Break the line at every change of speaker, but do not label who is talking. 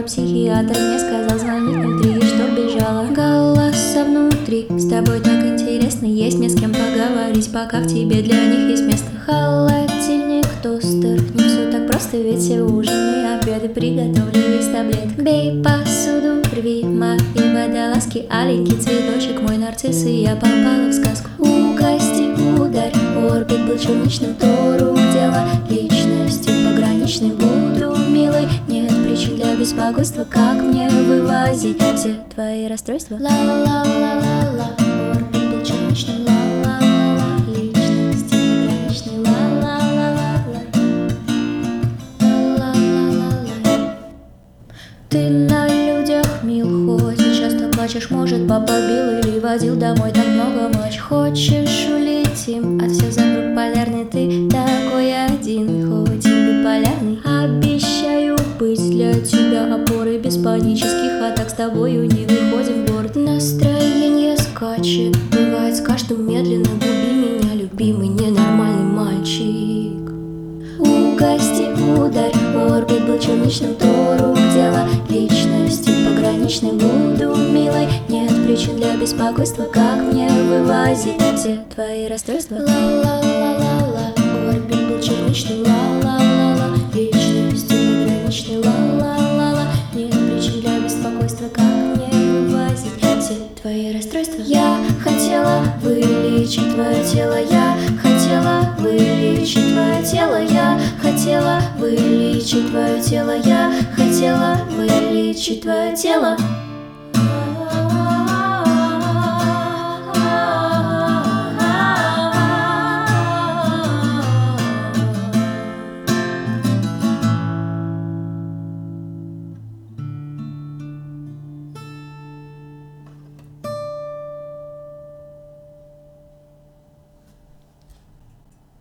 психиатр мне сказал звонить внутри, чтоб бежала. Голоса внутри, с тобой так интересно, есть мне с кем поговорить, пока в тебе для них есть место. Холодильник, тостер, не все так просто, ведь все ужины и обеды приготовлены из таблеток. Бей посуду, рви мои водолазки, аленький цветочек, мой нарцисс, и я попала в сказку. Угости, ударь, орбит был черничным, то рук дело личностью пограничной. Буду милой, нет причин для беспокойства, как мне вывозить все твои расстройства. Ла-ла-ла-ла-ла, орбит был черничным, ла-ла-ла-ла, личностью пограничной, ла-ла-ла-ла-ла, ла-ла-ла-ла-ла. Ты на людях мил, хоть и часто плачешь, может, папа бил или водил домой так много матч. Хочешь улетим от всех закруг полярный, ты такой один, хоть и биполярный. Обещаю быть для тебя опорой без панических атак, с тобою не выходим в город. Настроение скачет, бывает с каждым медленно, губи меня, любимый ненормальный мальчик. Угости, ударь, орбит был черничным, то рук дело личностью пограничной. Буду милой, нет причин для беспокойства, как мне вывозить все твои расстройства. Ла-ла-ла-ла-ла, орбит был черничным, ла-ла-ла-ла, личностью пограничной, ла-ла-ла-ла, нет причин для беспокойства, как мне вывозить все твои расстройства. Я хотела вылечить твое тело, я хотела вылечить твое тело, я хотела вылечить твое тело, я хотела вылечить твое тело.